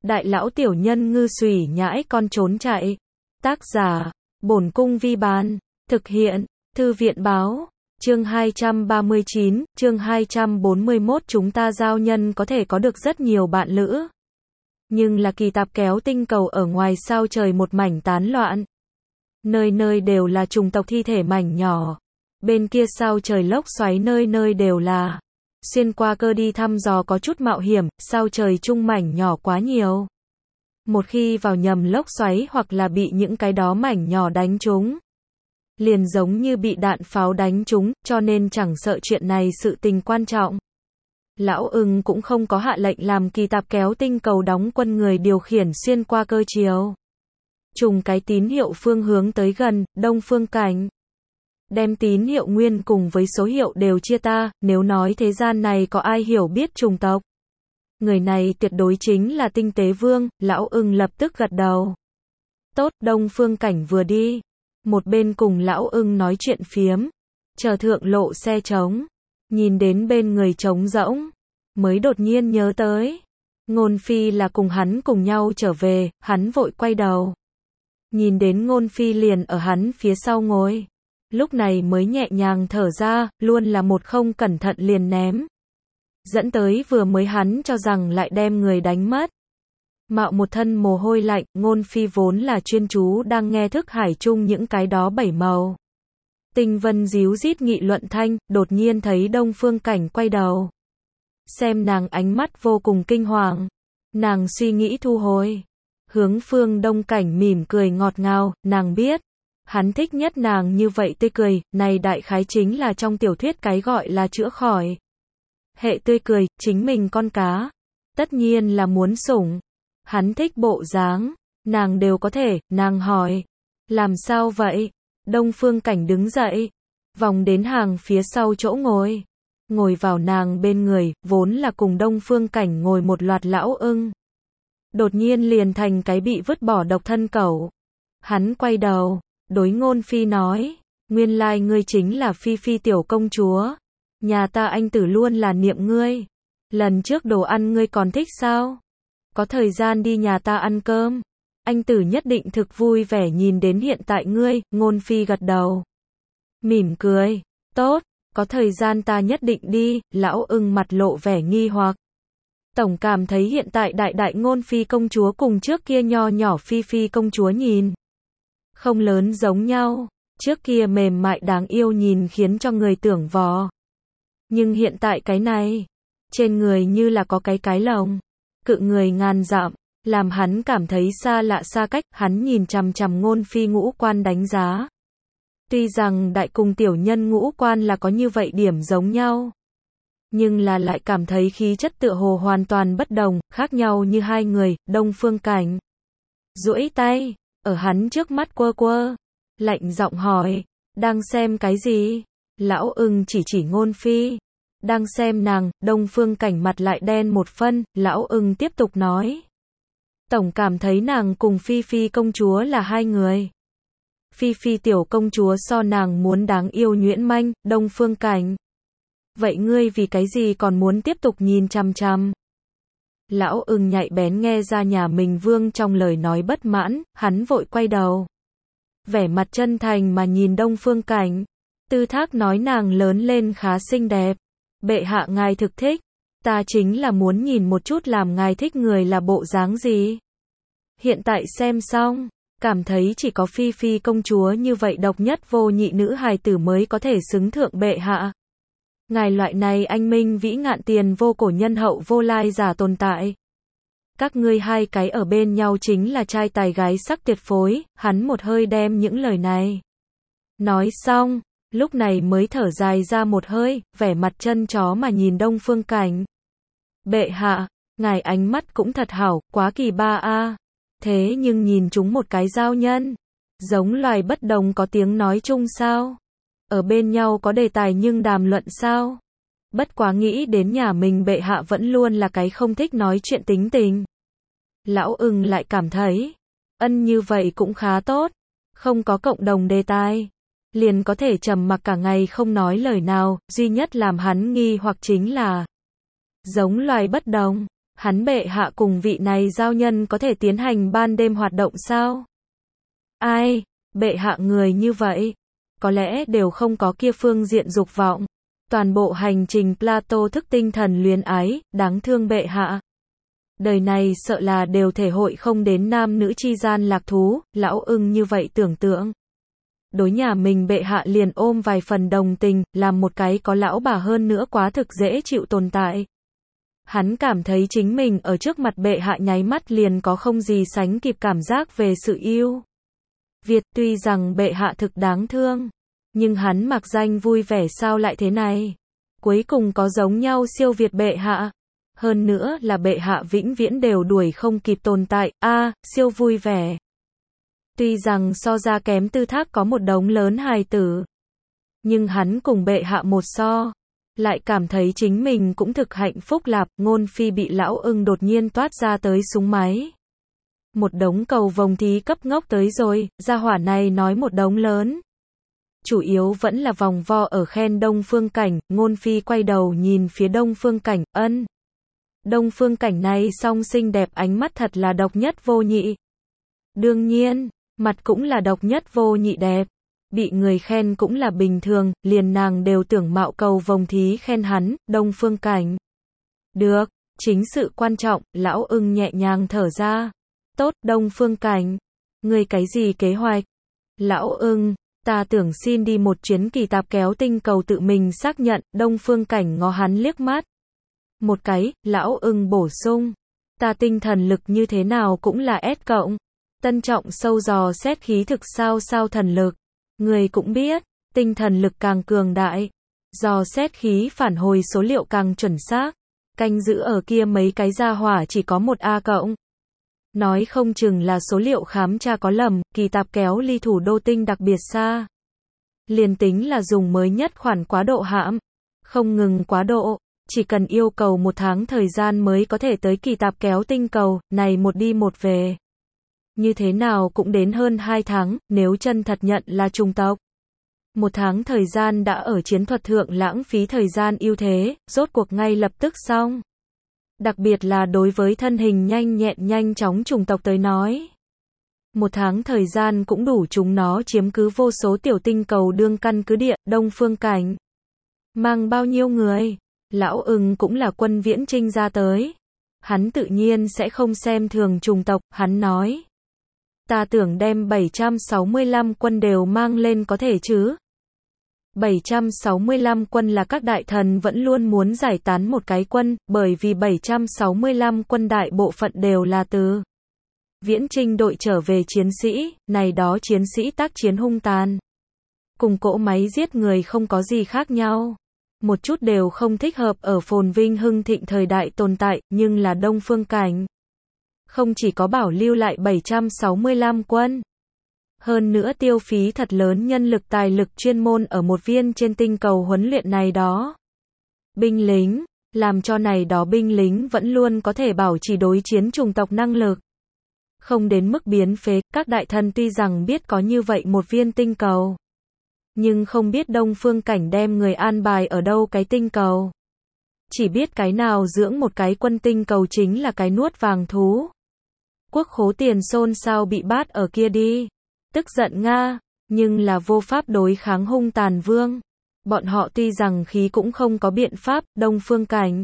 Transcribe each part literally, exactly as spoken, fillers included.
Đại lão tiểu nhân ngư xùy nhãi con trốn chạy. Tác giả, Bổn Cung Vi Bán. Thực hiện, Thư viện Báo. Chương hai trăm ba mươi chín, chương hai trăm bốn mươi mốt chúng ta giao nhân có thể có được rất nhiều bạn lữ. Nhưng là kỳ tạp kéo tinh cầu ở ngoài sao trời một mảnh tán loạn. Nơi nơi đều là chủng tộc thi thể mảnh nhỏ. Bên kia sao trời lốc xoáy nơi nơi đều là. Xuyên qua cơ đi thăm dò có chút mạo hiểm, sao trời chung mảnh nhỏ quá nhiều. Một khi vào nhầm lốc xoáy hoặc là bị những cái đó mảnh nhỏ đánh trúng, liền giống như bị đạn pháo đánh trúng, cho nên chẳng sợ chuyện này sự tình quan trọng. Lão ưng cũng không có hạ lệnh làm kỳ tạp kéo tinh cầu đóng quân người điều khiển xuyên qua cơ chiều. Trùng cái tín hiệu phương hướng tới gần, đông phương cảnh. Đem tín hiệu nguyên cùng với số hiệu đều chia ta, nếu nói thế gian này có ai hiểu biết chủng tộc. Người này tuyệt đối chính là tinh tế vương, lão ưng lập tức gật đầu. Tốt, đông phương cảnh vừa đi. Một bên cùng lão ưng nói chuyện phiếm. Chờ thượng lộ xe trống. Nhìn đến bên người trống rỗng. Mới đột nhiên nhớ tới. Ngôn Phi là cùng hắn cùng nhau trở về, hắn vội quay đầu. Nhìn đến Ngôn Phi liền ở hắn phía sau ngồi. Lúc này mới nhẹ nhàng thở ra, luôn là một không cẩn thận liền ném. Dẫn tới vừa mới hắn cho rằng lại đem người đánh mất. Mạo một thân mồ hôi lạnh, Ngôn Phi vốn là chuyên chú đang nghe thức hải chung những cái đó bảy màu. Tinh vân díu rít nghị luận thanh, đột nhiên thấy đông phương cảnh quay đầu. Xem nàng ánh mắt vô cùng kinh hoàng. Nàng suy nghĩ thu hồi. Hướng phương đông cảnh mỉm cười ngọt ngào, nàng biết. Hắn thích nhất nàng như vậy tươi cười, này đại khái chính là trong tiểu thuyết cái gọi là chữa khỏi. Hệ tươi cười, chính mình con cá. Tất nhiên là muốn sủng. Hắn thích bộ dáng. Nàng đều có thể, nàng hỏi. Làm sao vậy? Đông phương cảnh đứng dậy. Vòng đến hàng phía sau chỗ ngồi. Ngồi vào nàng bên người, vốn là cùng đông phương cảnh ngồi một loạt lão ưng. Đột nhiên liền thành cái bị vứt bỏ độc thân cẩu. Hắn quay đầu. Đối Ngôn Phi nói, nguyên lai ngươi chính là Phi Phi tiểu công chúa. Nhà ta anh tử luôn là niệm ngươi. Lần trước đồ ăn ngươi còn thích sao? Có thời gian đi nhà ta ăn cơm. Anh tử nhất định thực vui vẻ nhìn đến hiện tại ngươi, Ngôn Phi gật đầu. Mỉm cười, tốt, có thời gian ta nhất định đi, lão ưng mặt lộ vẻ nghi hoặc. Tổng cảm thấy hiện tại đại đại Ngôn Phi công chúa cùng trước kia nho nhỏ Phi Phi công chúa nhìn. Không lớn giống nhau, trước kia mềm mại đáng yêu nhìn khiến cho người tưởng vò. Nhưng hiện tại cái này, trên người như là có cái cái lồng, cự người ngàn dặm, làm hắn cảm thấy xa lạ xa cách, hắn nhìn chằm chằm Ngôn Phi ngũ quan đánh giá. Tuy rằng đại cùng tiểu nhân ngũ quan là có như vậy điểm giống nhau, nhưng là lại cảm thấy khí chất tựa hồ hoàn toàn bất đồng, khác nhau như hai người, đông phương cảnh. Duỗi tay. Ở hắn trước mắt quơ quơ, lạnh giọng hỏi, đang xem cái gì? Lão ưng chỉ chỉ Ngôn Phi, đang xem nàng, đông phương cảnh mặt lại đen một phân, lão ưng tiếp tục nói. Tổng cảm thấy nàng cùng Phi Phi công chúa là hai người. Phi Phi tiểu công chúa so nàng muốn đáng yêu nhuyễn manh, đông phương cảnh. Vậy ngươi vì cái gì còn muốn tiếp tục nhìn chằm chằm? Lão ưng nhạy bén nghe ra nhà mình vương trong lời nói bất mãn, hắn vội quay đầu. Vẻ mặt chân thành mà nhìn đông phương cảnh. Tư thác nói nàng lớn lên khá xinh đẹp. Bệ hạ ngài thực thích. Ta chính là muốn nhìn một chút làm ngài thích người là bộ dáng gì. Hiện tại xem xong, cảm thấy chỉ có Phi Phi công chúa như vậy độc nhất vô nhị nữ hài tử mới có thể xứng thượng bệ hạ. Ngài loại này anh minh vĩ ngạn tiền vô cổ nhân hậu vô lai giả tồn tại. Các ngươi hai cái ở bên nhau chính là trai tài gái sắc tuyệt phối, hắn một hơi đem những lời này. Nói xong, lúc này mới thở dài ra một hơi, vẻ mặt chân chó mà nhìn đông phương cảnh. Bệ hạ, ngài ánh mắt cũng thật hảo, quá kỳ ba a. Thế nhưng nhìn chúng một cái giao nhân. Giống loài bất đồng có tiếng nói chung sao? Ở bên nhau có đề tài nhưng đàm luận sao? Bất quá nghĩ đến nhà mình bệ hạ vẫn luôn là cái không thích nói chuyện tính tình. Lão ưng lại cảm thấy, ân như vậy cũng khá tốt. Không có cộng đồng đề tài, liền có thể trầm mặc cả ngày không nói lời nào, duy nhất làm hắn nghi hoặc chính là giống loài bất đồng. Hắn bệ hạ cùng vị này giao nhân có thể tiến hành ban đêm hoạt động sao? Ai, bệ hạ người như vậy, có lẽ đều không có kia phương diện dục vọng. Toàn bộ hành trình Plato thức tinh thần luyến ái, đáng thương bệ hạ. Đời này sợ là đều thể hội không đến nam nữ chi gian lạc thú, lão ưng như vậy tưởng tượng. Đối nhà mình bệ hạ liền ôm vài phần đồng tình, làm một cái có lão bà hơn nữa quá thực dễ chịu tồn tại. Hắn cảm thấy chính mình ở trước mặt bệ hạ nháy mắt liền có không gì sánh kịp cảm giác về sự yêu. Việt tuy rằng bệ hạ thực đáng thương, nhưng hắn mặc danh vui vẻ sao lại thế này. Cuối cùng có giống nhau siêu việt bệ hạ. Hơn nữa là bệ hạ vĩnh viễn đều đuổi không kịp tồn tại, a à, siêu vui vẻ. Tuy rằng so ra kém tư thác có một đống lớn hài tử, nhưng hắn cùng bệ hạ một so, lại cảm thấy chính mình cũng thực hạnh phúc lạp. Ngôn phi bị lão ưng đột nhiên toát ra tới súng máy. Một đống cầu vồng thí cấp ngốc tới rồi, gia hỏa này nói một đống lớn. Chủ yếu vẫn là vòng vo ở khen Đông Phương Cảnh. Ngôn phi quay đầu nhìn phía Đông Phương Cảnh, ân. Đông Phương Cảnh này song xinh đẹp, ánh mắt thật là độc nhất vô nhị. Đương nhiên, mặt cũng là độc nhất vô nhị đẹp. Bị người khen cũng là bình thường, liền nàng đều tưởng mạo cầu vồng thí khen hắn, Đông Phương Cảnh. Được, chính sự quan trọng, lão ưng nhẹ nhàng thở ra. Tốt, Đông Phương Cảnh. Người cái gì kế hoạch? Lão ưng, ta tưởng xin đi một chuyến kỳ tạp kéo tinh cầu tự mình xác nhận. Đông Phương Cảnh ngó hắn liếc mắt. Một cái, lão ưng bổ sung. Ta tinh thần lực như thế nào cũng là S cộng. Tân trọng sâu dò xét khí thực sao sao thần lực. Người cũng biết, tinh thần lực càng cường đại, dò xét khí phản hồi số liệu càng chuẩn xác. Canh giữ ở kia mấy cái gia hỏa chỉ có một A cộng. Nói không chừng là số liệu khám tra có lầm, kỳ tạp kéo ly thủ đô tinh đặc biệt xa. Liền tính là dùng mới nhất khoản quá độ hãm, không ngừng quá độ, chỉ cần yêu cầu một tháng thời gian mới có thể tới kỳ tạp kéo tinh cầu, này một đi một về. Như thế nào cũng đến hơn hai tháng, nếu chân thật nhận là trùng tộc. Một tháng thời gian đã ở chiến thuật thượng lãng phí thời gian ưu thế, rốt cuộc ngay lập tức xong. Đặc biệt là đối với thân hình nhanh nhẹn nhanh chóng trùng tộc tới nói. Một tháng thời gian cũng đủ chúng nó chiếm cứ vô số tiểu tinh cầu đương căn cứ địa. Đông Phương Cảnh mang bao nhiêu người? Lão ưng cũng là quân viễn trinh ra tới. Hắn tự nhiên sẽ không xem thường trùng tộc, hắn nói. Ta tưởng đem bảy trăm sáu mươi lăm quân đều mang lên có thể chứ? bảy trăm sáu mươi lăm quân là các đại thần vẫn luôn muốn giải tán một cái quân, bởi vì bảy trăm sáu mươi lăm quân đại bộ phận đều là từ viễn trinh đội trở về chiến sĩ, này đó chiến sĩ tác chiến hung tàn. Cùng cỗ máy giết người không có gì khác nhau. Một chút đều không thích hợp ở phồn vinh hưng thịnh thời đại tồn tại, nhưng là Đông Phương Cảnh. Không chỉ có bảo lưu lại bảy trăm sáu mươi lăm quân. Hơn nữa tiêu phí thật lớn nhân lực tài lực chuyên môn ở một viên trên tinh cầu huấn luyện này đó. Binh lính, làm cho này đó binh lính vẫn luôn có thể bảo trì đối chiến chủng tộc năng lực. Không đến mức biến phế, các đại thần tuy rằng biết có như vậy một viên tinh cầu. Nhưng không biết Đông Phương Cảnh đem người an bài ở đâu cái tinh cầu. Chỉ biết cái nào dưỡng một cái quân tinh cầu chính là cái nuốt vàng thú. Quốc khố tiền xôn xao bị bát ở kia đi. Tức giận Nga, nhưng là vô pháp đối kháng hung tàn vương. Bọn họ tuy rằng khí cũng không có biện pháp. Đông Phương Cảnh.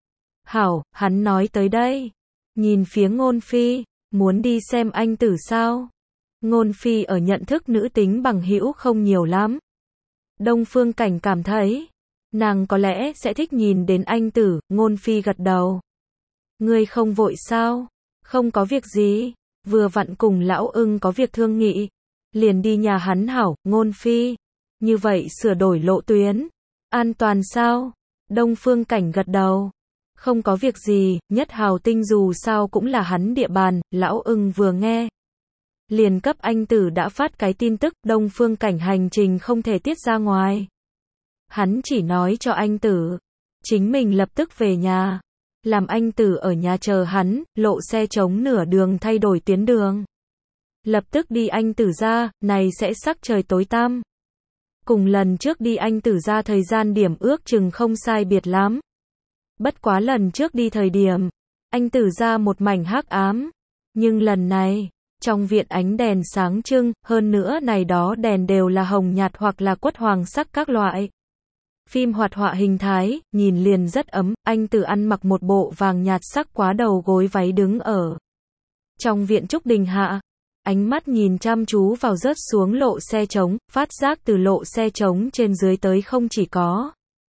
Hảo, hắn nói tới đây. Nhìn phía Ngôn Phi, muốn đi xem anh tử sao? Ngôn Phi ở nhận thức nữ tính bằng hữu không nhiều lắm. Đông Phương Cảnh cảm thấy, nàng có lẽ sẽ thích nhìn đến anh tử. Ngôn Phi gật đầu. Ngươi không vội sao? Không có việc gì, vừa vặn cùng lão ưng có việc thương nghị. Liền đi nhà hắn hảo. Ngôn Phi. Như vậy sửa đổi lộ tuyến. An toàn sao? Đông Phương Cảnh gật đầu. Không có việc gì, Nhất Hào Tinh dù sao cũng là hắn địa bàn. Lão ưng vừa nghe, liền cấp anh tử đã phát cái tin tức. Đông Phương Cảnh hành trình không thể tiết ra ngoài. Hắn chỉ nói cho anh tử, chính mình lập tức về nhà. Làm anh tử ở nhà chờ hắn, lộ xe chống nửa đường thay đổi tuyến đường. Lập tức đi anh tử ra, này sẽ sắc trời tối tăm. Cùng lần trước đi anh tử ra thời gian điểm ước chừng không sai biệt lắm. Bất quá lần trước đi thời điểm, Anh Tử ra một mảnh hắc ám. Nhưng lần này, trong viện ánh đèn sáng trưng, hơn nữa này đó đèn đều là hồng nhạt hoặc là quất hoàng sắc các loại. Phim hoạt họa hình thái, nhìn liền rất ấm, anh Tử ăn mặc một bộ vàng nhạt sắc quá đầu gối váy đứng ở trong viện trúc đình hạ. Ánh mắt nhìn chăm chú vào rớt xuống lộ xe trống, phát giác từ lộ xe trống trên dưới tới không chỉ có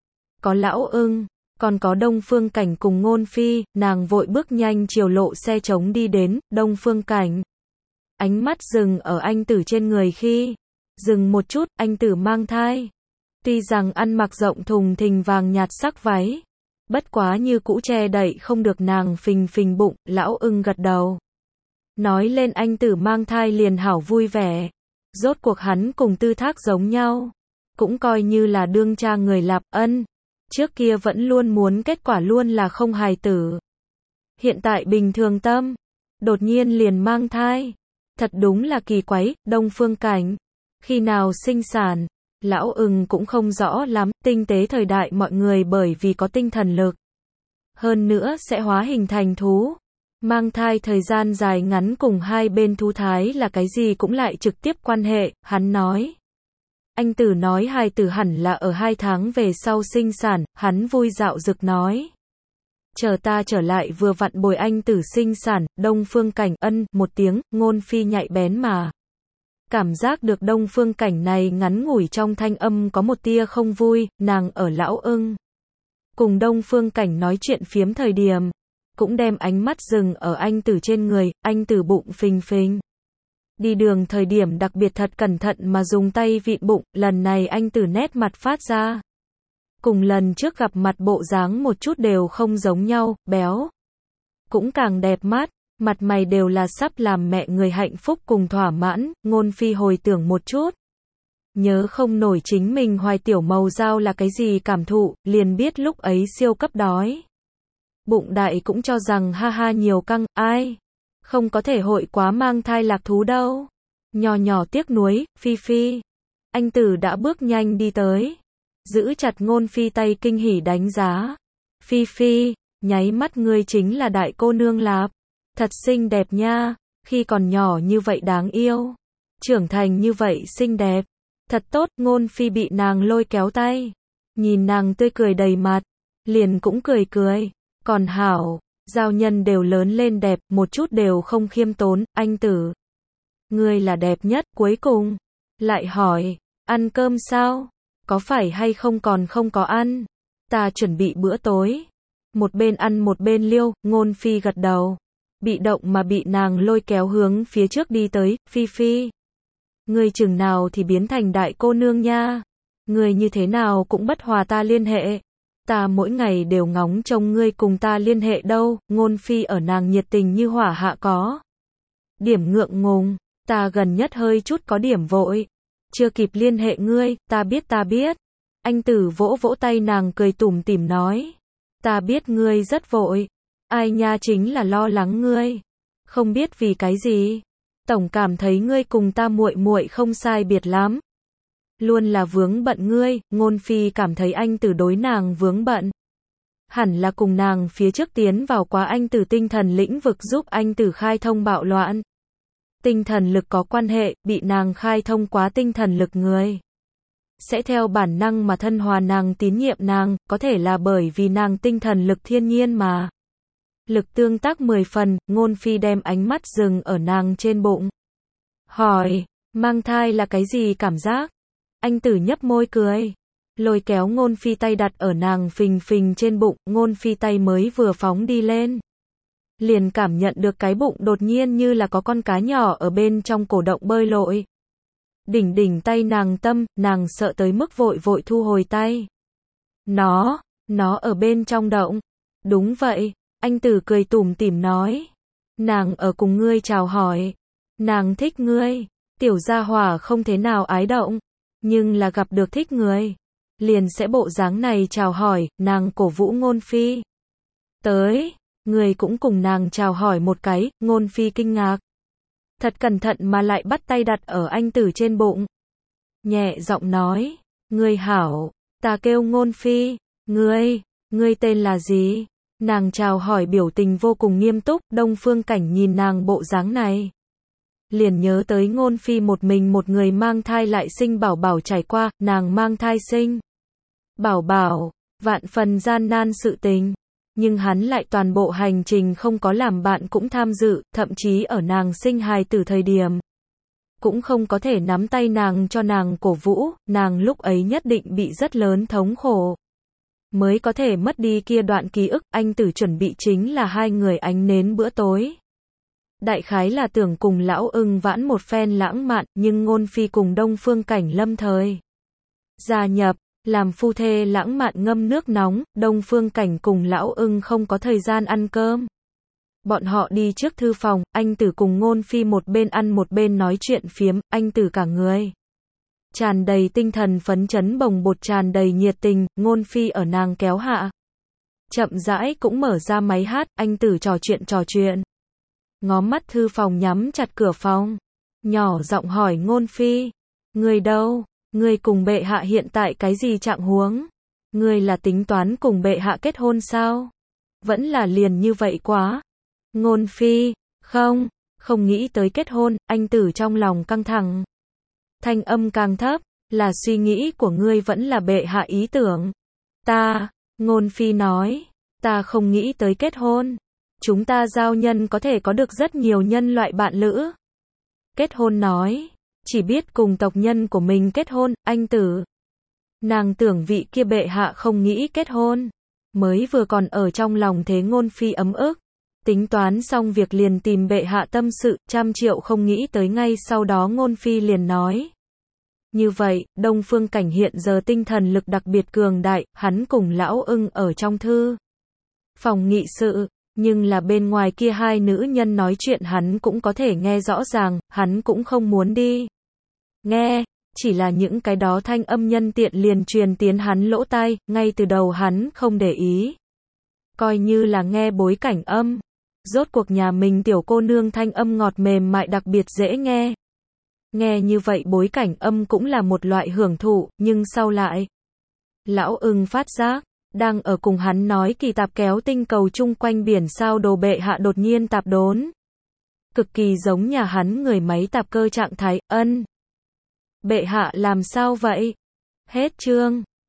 có Lão Ưng, còn có Đông Phương Cảnh cùng Ngôn Phi, nàng vội bước nhanh chiều lộ xe trống đi đến. Đông Phương Cảnh ánh mắt dừng ở anh Tử trên người khi dừng một chút, anh Tử mang thai. Tuy rằng ăn mặc rộng thùng thình vàng nhạt sắc váy, bất quá như cũ che đậy không được nàng phình phình bụng. Lão Ưng gật đầu, nói lên anh Tử mang thai liền hảo vui vẻ. Rốt cuộc hắn cùng Tư Thác giống nhau, cũng coi như là đương cha người lạp ân. Trước kia vẫn luôn muốn kết quả luôn là không hài tử. Hiện tại bình thường tâm, đột nhiên liền mang thai. Thật đúng là kỳ quái. Đông Phương Cảnh khi nào sinh sản, Lão Ưng cũng không rõ lắm. Tinh tế thời đại mọi người bởi vì có tinh thần lực, hơn nữa sẽ hóa hình thành thú. Mang thai thời gian dài ngắn cùng hai bên thú thái là cái gì cũng lại trực tiếp quan hệ. Hắn nói, anh Tử nói hài tử hẳn là ở hai tháng về sau sinh sản. Hắn vui dạo dực nói, chờ ta trở lại vừa vặn bồi anh Tử sinh sản. Đông Phương Cảnh ân một tiếng. Ngôn Phi nhạy bén mà cảm giác được Đông Phương Cảnh này ngắn ngủi trong thanh âm có một tia không vui. Nàng ở Lão Ưng cùng Đông Phương Cảnh nói chuyện phiếm thời điểm, cũng đem ánh mắt dừng ở anh Tử trên người. Anh Tử bụng phình phình, đi đường thời điểm đặc biệt thật cẩn thận mà dùng tay vịn bụng. Lần này anh Tử nét mặt phát ra cùng lần trước gặp mặt bộ dáng một chút đều không giống nhau, béo, cũng càng đẹp mắt, mặt mày đều là sắp làm mẹ người hạnh phúc cùng thỏa mãn. Ngôn Phi hồi tưởng một chút, nhớ không nổi chính mình hoài tiểu màu dao là cái gì cảm thụ, liền biết lúc ấy siêu cấp đói. Bụng đại cũng cho rằng ha ha nhiều căng, ai không có thể hội quá mang thai lạc thú đâu. Nhỏ nhỏ tiếc nuối. Phi Phi, anh Tử đã bước nhanh đi tới, giữ chặt Ngôn Phi tay kinh hỉ đánh giá. Phi Phi, nháy mắt ngươi chính là đại cô nương lạp, thật xinh đẹp nha, khi còn nhỏ như vậy đáng yêu, trưởng thành như vậy xinh đẹp, thật tốt. Ngôn Phi bị nàng lôi kéo tay, nhìn nàng tươi cười đầy mặt, liền cũng cười cười, còn hảo, giao nhân đều lớn lên đẹp, một chút đều không khiêm tốn. Anh Tử, ngươi là đẹp nhất. Cuối cùng lại hỏi, ăn cơm sao? Có phải hay không còn không có ăn? Ta chuẩn bị bữa tối. Một bên ăn một bên liêu. Ngôn Phi gật đầu, bị động mà bị nàng lôi kéo hướng phía trước đi tới. Phi Phi, ngươi chừng nào thì biến thành đại cô nương nha? Ngươi như thế nào cũng bất hòa ta liên hệ. Ta mỗi ngày đều ngóng trông ngươi cùng ta liên hệ đâu. Ngôn Phi ở nàng nhiệt tình như hỏa hạ có điểm ngượng ngùng, ta gần nhất hơi chút có điểm vội, chưa kịp liên hệ ngươi. Ta biết ta biết. Anh Tử vỗ vỗ tay nàng cười tủm tỉm nói, ta biết ngươi rất vội. Ai nha, chính là lo lắng ngươi. Không biết vì cái gì, tổng cảm thấy ngươi cùng ta muội muội không sai biệt lắm, luôn là vướng bận ngươi. Ngôn Phi cảm thấy anh Tử đối nàng vướng bận, hẳn là cùng nàng phía trước tiến vào quá anh Tử tinh thần lĩnh vực giúp anh Tử khai thông bạo loạn tinh thần lực có quan hệ. Bị nàng khai thông quá tinh thần lực người sẽ theo bản năng mà thân hòa nàng, tín nhiệm nàng, có thể là bởi vì nàng tinh thần lực thiên nhiên mà lực tương tác mười phần. Ngôn Phi đem ánh mắt dừng ở nàng trên bụng, hỏi, mang thai là cái gì cảm giác? Anh Tử nhấp môi cười, lôi kéo Ngôn Phi tay đặt ở nàng phình phình trên bụng. Ngôn Phi tay mới vừa phóng đi lên, liền cảm nhận được cái bụng đột nhiên như là có con cá nhỏ ở bên trong cổ động bơi lội. Đỉnh đỉnh tay nàng tâm, nàng sợ tới mức vội vội thu hồi tay. Nó, nó ở bên trong động. Đúng vậy, anh Tử cười tủm tỉm nói. Nàng ở cùng ngươi chào hỏi. Nàng thích ngươi. Tiểu gia hỏa không thế nào ái động, nhưng là gặp được thích người, liền sẽ bộ dáng này chào hỏi. Nàng cổ vũ Ngôn Phi tới, người cũng cùng nàng chào hỏi một cái. Ngôn Phi kinh ngạc, thật cẩn thận mà lại bắt tay đặt ở anh Tử trên bụng, nhẹ giọng nói, ngươi hảo, ta kêu Ngôn Phi. Ngươi, ngươi tên là gì? Nàng chào hỏi biểu tình vô cùng nghiêm túc, Đông Phương Cảnh nhìn nàng bộ dáng này. Liền nhớ tới Ngôn Phi một mình một người mang thai lại sinh bảo bảo trải qua, nàng mang thai sinh. Bảo bảo, vạn phần gian nan sự tình. Nhưng hắn lại toàn bộ hành trình không có làm bạn cũng tham dự, thậm chí ở nàng sinh hài tử thời điểm. Cũng không có thể nắm tay nàng cho nàng cổ vũ, nàng lúc ấy nhất định bị rất lớn thống khổ. Mới có thể mất đi kia đoạn ký ức, anh tử chuẩn bị chính là hai người ánh nến bữa tối. Đại khái là tưởng cùng lão ưng vãn một phen lãng mạn, nhưng Ngôn Phi cùng Đông Phương Cảnh lâm thời gia nhập, làm phu thê lãng mạn ngâm nước nóng, Đông Phương Cảnh cùng lão ưng không có thời gian ăn cơm. Bọn họ đi trước thư phòng, anh tử cùng Ngôn Phi một bên ăn một bên nói chuyện phiếm, anh tử cả người tràn đầy tinh thần phấn chấn bồng bột tràn đầy nhiệt tình, Ngôn Phi ở nàng kéo hạ. Chậm rãi cũng mở ra máy hát, anh tử trò chuyện trò chuyện. Ngó mắt thư phòng nhắm chặt cửa phòng. Nhỏ giọng hỏi Ngôn Phi. Người đâu? Người cùng bệ hạ hiện tại cái gì trạng huống? Người là tính toán cùng bệ hạ kết hôn sao? Vẫn là liền như vậy quá. Ngôn Phi. Không, không nghĩ tới kết hôn, anh tử trong lòng căng thẳng. Thanh âm càng thấp, là suy nghĩ của ngươi vẫn là bệ hạ ý tưởng. Ta, Ngôn Phi nói, ta không nghĩ tới kết hôn. Chúng ta giao nhân có thể có được rất nhiều nhân loại bạn lữ. Kết hôn nói, chỉ biết cùng tộc nhân của mình kết hôn, anh tử. Nàng tưởng vị kia bệ hạ không nghĩ kết hôn. Mới vừa còn ở trong lòng thế Ngôn Phi ấm ức. Tính toán xong việc liền tìm bệ hạ tâm sự, trăm triệu không nghĩ tới ngay sau đó Ngôn Phi liền nói. Như vậy, Đông Phương Cảnh hiện giờ tinh thần lực đặc biệt cường đại, hắn cùng lão ưng ở trong thư phòng nghị sự, nhưng là bên ngoài kia hai nữ nhân nói chuyện hắn cũng có thể nghe rõ ràng, hắn cũng không muốn đi nghe, chỉ là những cái đó thanh âm nhân tiện liền truyền tiến hắn lỗ tai, ngay từ đầu hắn không để ý. Coi như là nghe bối cảnh âm. Rốt cuộc nhà mình tiểu cô nương thanh âm ngọt mềm mại đặc biệt dễ nghe. Nghe như vậy bối cảnh âm cũng là một loại hưởng thụ, nhưng sau lại. Lão ưng phát giác, đang ở cùng hắn nói kỳ tạp kéo tinh cầu chung quanh biển sao đồ bệ hạ đột nhiên tạp đốn. Cực kỳ giống nhà hắn người máy tạp cơ trạng thái, ân. Bệ hạ làm sao vậy? Hết chương.